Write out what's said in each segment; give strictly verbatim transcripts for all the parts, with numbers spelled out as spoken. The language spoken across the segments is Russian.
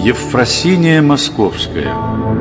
Евфросиния Московская.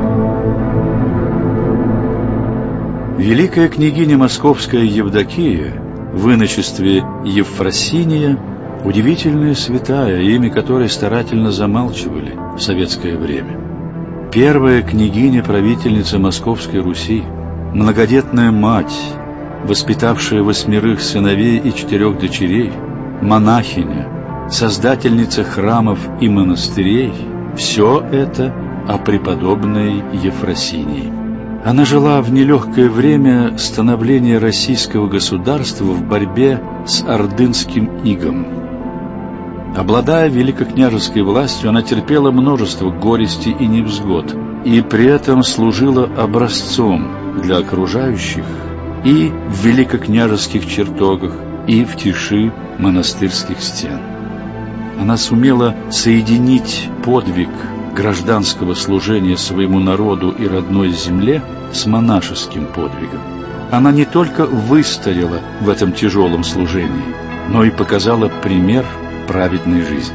Великая княгиня Московская Евдокия, в иночестве Евфросиния, удивительная святая, имя которой старательно замалчивали в советское время. Первая княгиня-правительница Московской Руси, многодетная мать, воспитавшая восьмерых сыновей и четырех дочерей, монахиня, создательница храмов и монастырей – все это о преподобной Евфросинии. Она жила в нелегкое время становления российского государства в борьбе с ордынским игом. Обладая великокняжеской властью, она терпела множество горестей и невзгод, и при этом служила образцом для окружающих и в великокняжеских чертогах, и в тиши монастырских стен. Она сумела соединить подвиг гражданского служения своему народу и родной земле с монашеским подвигом. Она не только выстояла в этом тяжелом служении, но и показала пример праведной жизни.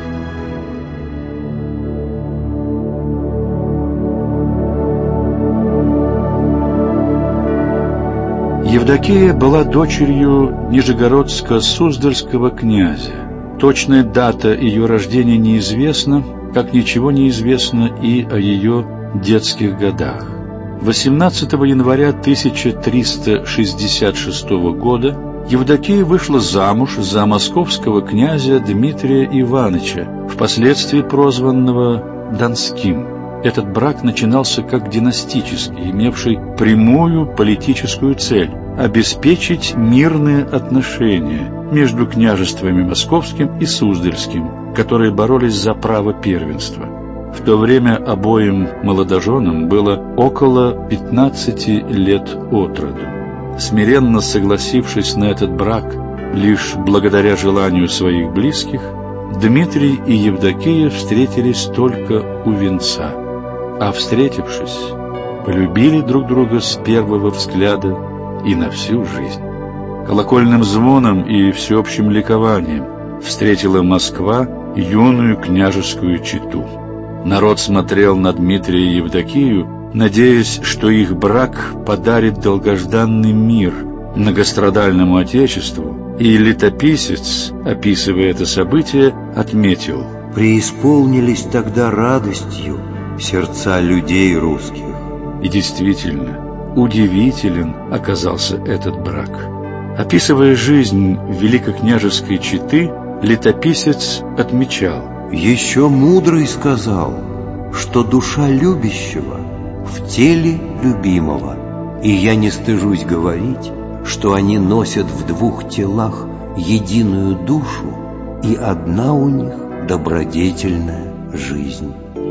Евдокия была дочерью нижегородско-суздальского князя. Точная дата ее рождения неизвестна, как ничего не известно и о ее детских годах. восемнадцатого января тысяча триста шестьдесят шестого года Евдокия вышла замуж за московского князя Дмитрия Ивановича, впоследствии прозванного Донским. Этот брак начинался как династический, имевший прямую политическую цель – обеспечить мирные отношения между княжествами Московским и Суздальским, которые боролись за право первенства. В то время обоим молодоженам было около пятнадцати лет от роду. Смиренно согласившись на этот брак лишь благодаря желанию своих близких, Дмитрий и Евдокия встретились только у венца, а встретившись, полюбили друг друга с первого взгляда и на всю жизнь. Колокольным звоном и всеобщим ликованием встретила Москва юную княжескую чету. Народ смотрел на Дмитрия и Евдокию, надеясь, что их брак подарит долгожданный мир многострадальному отечеству, и летописец, описывая это событие, отметил: «Преисполнились тогда радостью сердца людей русских». И действительно, удивителен оказался этот брак. Описывая жизнь великокняжеской четы, летописец отмечал: «Еще мудрый сказал, что душа любящего в теле любимого, и я не стыжусь говорить, что они носят в двух телах единую душу, и одна у них добродетельная жизнь».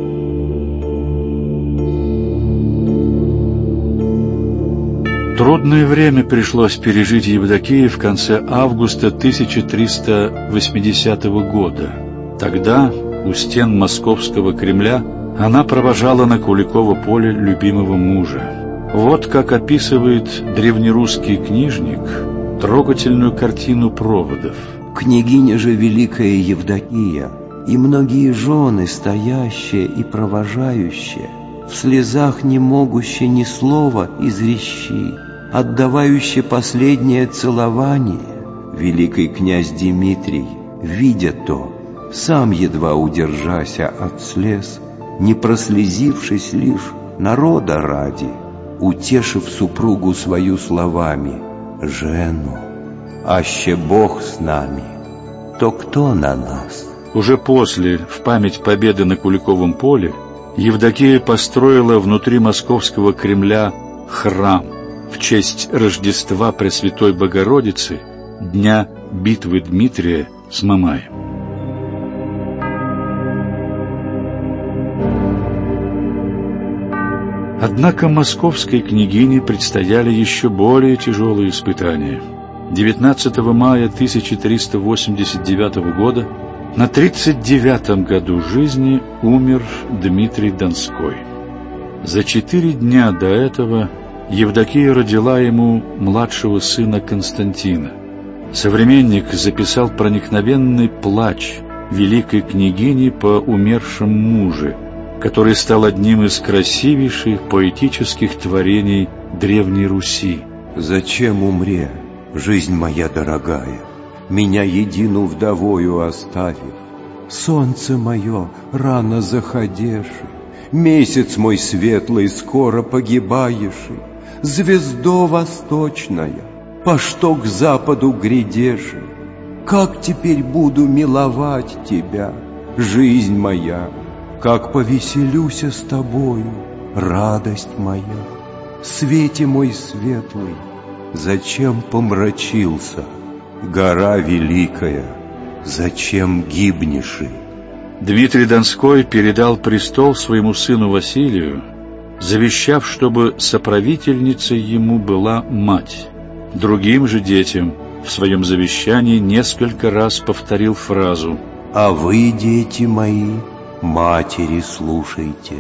Трудное время пришлось пережить Евдокии в конце августа тысяча триста восьмидесятого года. Тогда у стен московского Кремля она провожала на Куликово поле любимого мужа. Вот как описывает древнерусский книжник трогательную картину проводов. «Княгиня же великая Евдокия и многие жены, стоящие и провожающие, в слезах не могущие ни слова изрещи, отдавающие последнее целование, великий князь Дмитрий, видя то, сам едва удержася от слез, не прослезившись лишь народа ради, утешив супругу свою словами: «Жену, аще Бог с нами, то кто на нас?» Уже после, в память победы на Куликовом поле, Евдокия построила внутри московского Кремля храм в честь Рождества Пресвятой Богородицы, дня битвы Дмитрия с Мамаем. Однако московской княгине предстояли еще более тяжелые испытания. девятнадцатого мая тысяча триста восемьдесят девятого года на тридцать девятом году жизни умер Дмитрий Донской. За четыре дня до этого Евдокия родила ему младшего сына Константина. Современник записал проникновенный плач великой княгини по умершем муже, который стал одним из красивейших поэтических творений Древней Руси. «Зачем умре, жизнь моя дорогая, меня едину вдовою оставив? Солнце мое рано заходеши, месяц мой светлый скоро погибаеши, звездо восточная, по что к западу грядеши? Как теперь буду миловать тебя, жизнь моя? Как повеселюся с тобою, радость моя? Свете мой светлый, зачем помрачился? Гора великая, зачем гибнешь?» Дмитрий Донской передал престол своему сыну Василию, завещав, чтобы соправительницей ему была мать. Другим же детям в своем завещании несколько раз повторил фразу: «А вы, дети мои, матери слушайте».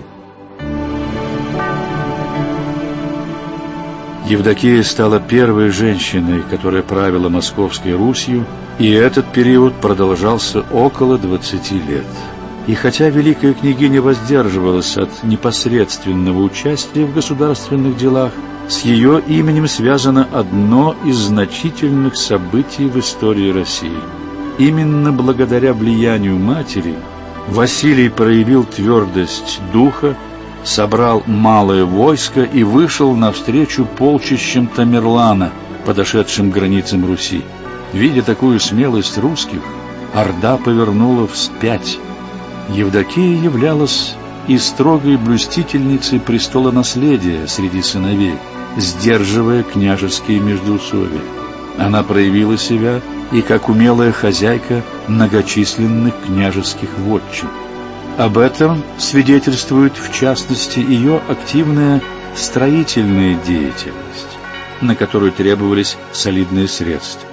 Евдокия стала первой женщиной, которая правила Московской Русью, и этот период продолжался около двадцати лет. И хотя великая княгиня воздерживалась от непосредственного участия в государственных делах, с ее именем связано одно из значительных событий в истории России. Именно благодаря влиянию матери Василий проявил твердость духа, собрал малое войско и вышел навстречу полчищам Тамерлана, подошедшим к границам Руси. Видя такую смелость русских, орда повернула вспять. Евдокия являлась и строгой блюстительницей престола наследия среди сыновей, сдерживая княжеские междоусобия. Она проявила себя и как умелая хозяйка многочисленных княжеских вотчин. Об этом свидетельствует, в частности, ее активная строительная деятельность, на которую требовались солидные средства.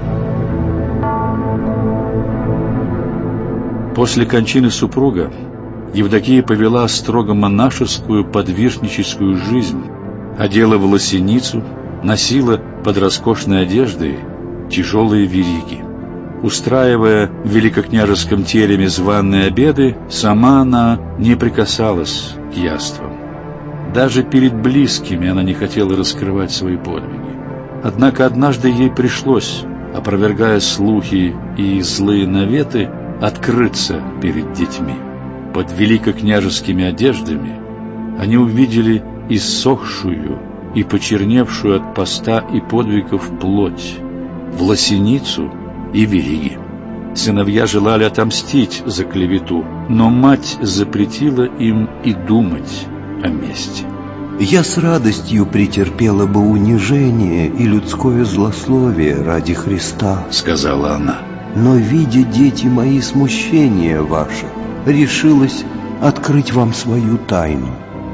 После кончины супруга Евдокия повела строго монашескую подвижническую жизнь, одела в лосиницу, носила под роскошной одеждой тяжелые вериги. Устраивая в великокняжеском тереме званые обеды, сама она не прикасалась к яствам. Даже перед близкими она не хотела раскрывать свои подвиги. Однако однажды ей пришлось, опровергая слухи и злые наветы, открыться перед детьми. Под великокняжескими одеждами они увидели иссохшую и почерневшую от поста и подвигов плоть, в лосиницу и вериги. Сыновья желали отомстить за клевету, но мать запретила им и думать о мести. «Я с радостью претерпела бы унижение и людское злословие ради Христа», — сказала она. «Но, видя, дети мои, смущение ваше, решилась открыть вам свою тайну».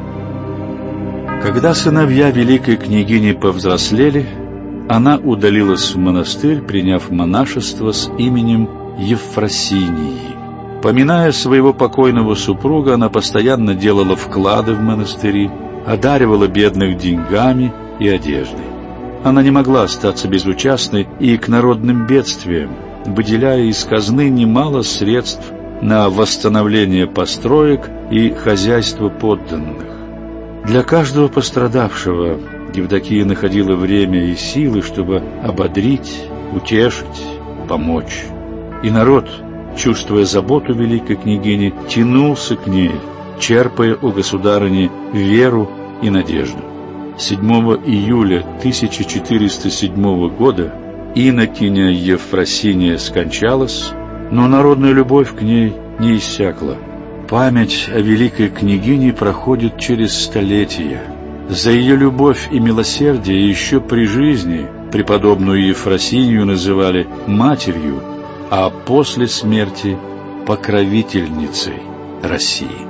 Когда сыновья великой княгини повзрослели, она удалилась в монастырь, приняв монашество с именем Ефросинии. Поминая своего покойного супруга, она постоянно делала вклады в монастыри, одаривала бедных деньгами и одеждой. Она не могла остаться безучастной и к народным бедствиям, выделяя из казны немало средств на восстановление построек и хозяйство подданных. Для каждого пострадавшего Евдокия находила время и силы, чтобы ободрить, утешить, помочь. И народ, чувствуя заботу великой княгини, тянулся к ней, черпая у государыни веру и надежду. седьмого июля тысяча четыреста седьмого года инокиня Ефросиния скончалась, но народная любовь к ней не иссякла. Память о великой княгине проходит через столетия. За ее любовь и милосердие еще при жизни преподобную Ефросинию называли матерью, а после смерти покровительницей России.